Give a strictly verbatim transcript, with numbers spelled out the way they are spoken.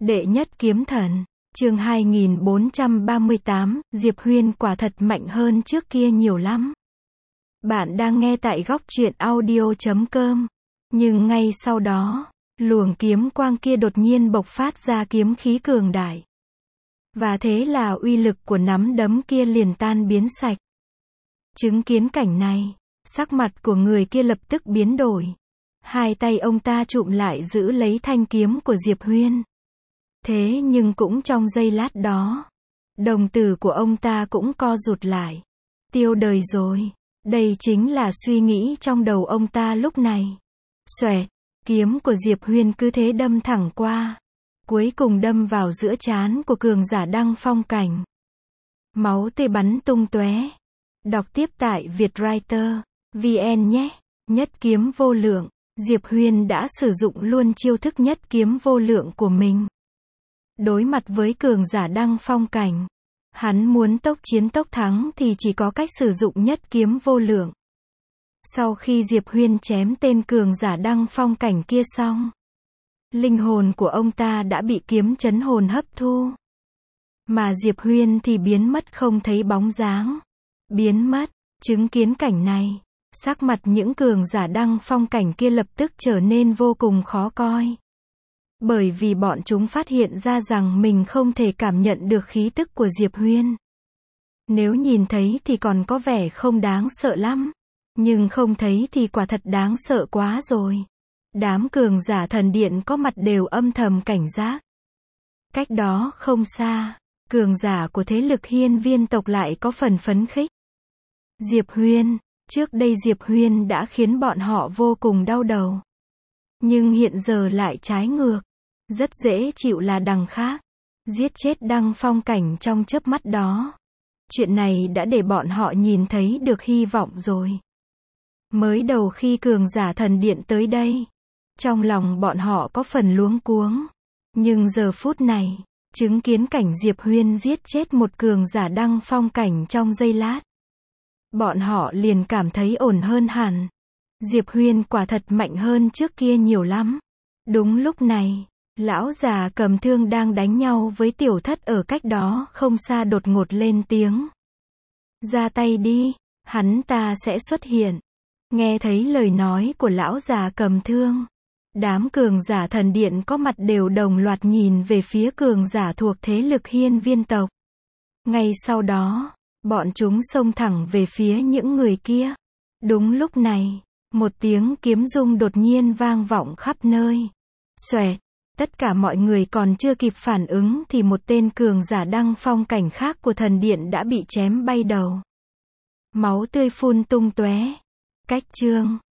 Đệ nhất kiếm thần, chương hai nghìn bốn trăm ba mươi tám, Diệp Huyên quả thật mạnh hơn trước kia nhiều lắm. Bạn đang nghe tại góc truyện audio chấm com. Nhưng ngay sau đó, luồng kiếm quang kia đột nhiên bộc phát ra kiếm khí cường đại. Và thế là uy lực của nắm đấm kia liền tan biến sạch. Chứng kiến cảnh này, sắc mặt của người kia lập tức biến đổi. Hai tay ông ta chụm lại giữ lấy thanh kiếm của Diệp Huyên. Thế nhưng cũng trong giây lát đó, đồng tử của ông ta cũng co rụt lại. Tiêu đời rồi. Đây chính là suy nghĩ trong đầu ông ta lúc này. Xoẹt, kiếm của Diệp Huyên cứ thế đâm thẳng qua. Cuối cùng đâm vào giữa trán của cường giả Đăng Phong Cảnh. Máu tươi bắn tung tóe. Đọc tiếp tại Vietwriter vê en nhé. Nhất kiếm vô lượng. Diệp Huyên đã sử dụng luôn chiêu thức nhất kiếm vô lượng của mình. Đối mặt với cường giả Đăng Phong Cảnh, hắn muốn tốc chiến tốc thắng thì chỉ có cách sử dụng nhất kiếm vô lượng. Sau khi Diệp Huyên chém tên cường giả Đăng Phong Cảnh kia xong, linh hồn của ông ta đã bị kiếm chấn hồn hấp thu. Mà Diệp Huyên thì biến mất không thấy bóng dáng. Biến mất, chứng kiến cảnh này, sắc mặt những cường giả Đăng Phong Cảnh kia lập tức trở nên vô cùng khó coi. Bởi vì bọn chúng phát hiện ra rằng mình không thể cảm nhận được khí tức của Diệp Huyên. Nếu nhìn thấy thì còn có vẻ không đáng sợ lắm. Nhưng không thấy thì quả thật đáng sợ quá rồi. Đám cường giả thần điện có mặt đều âm thầm cảnh giác. Cách đó không xa, cường giả của thế lực Hiên Viên tộc lại có phần phấn khích. Diệp Huyên, trước đây Diệp Huyên đã khiến bọn họ vô cùng đau đầu. Nhưng hiện giờ lại trái ngược. Rất dễ chịu là đằng khác. Giết chết Đăng Phong Cảnh trong chớp mắt đó. Chuyện này đã để bọn họ nhìn thấy được hy vọng rồi. Mới đầu khi cường giả thần điện tới đây, trong lòng bọn họ có phần luống cuống. Nhưng giờ phút này, chứng kiến cảnh Diệp Huyên giết chết một cường giả Đăng Phong Cảnh trong giây lát, bọn họ liền cảm thấy ổn hơn hẳn. Diệp Huyên quả thật mạnh hơn trước kia nhiều lắm. Đúng lúc này, lão già cầm thương đang đánh nhau với tiểu thất ở cách đó không xa đột ngột lên tiếng. Ra tay đi, hắn ta sẽ xuất hiện. Nghe thấy lời nói của lão già cầm thương, đám cường giả thần điện có mặt đều đồng loạt nhìn về phía cường giả thuộc thế lực Hiên Viên tộc. Ngay sau đó, bọn chúng xông thẳng về phía những người kia. Đúng lúc này, một tiếng kiếm rung đột nhiên vang vọng khắp nơi. Xoẹt, tất cả mọi người còn chưa kịp phản ứng thì một tên cường giả Đăng Phong Cảnh khác của thần điện đã bị chém bay đầu. Máu tươi phun tung tóe. Cách chương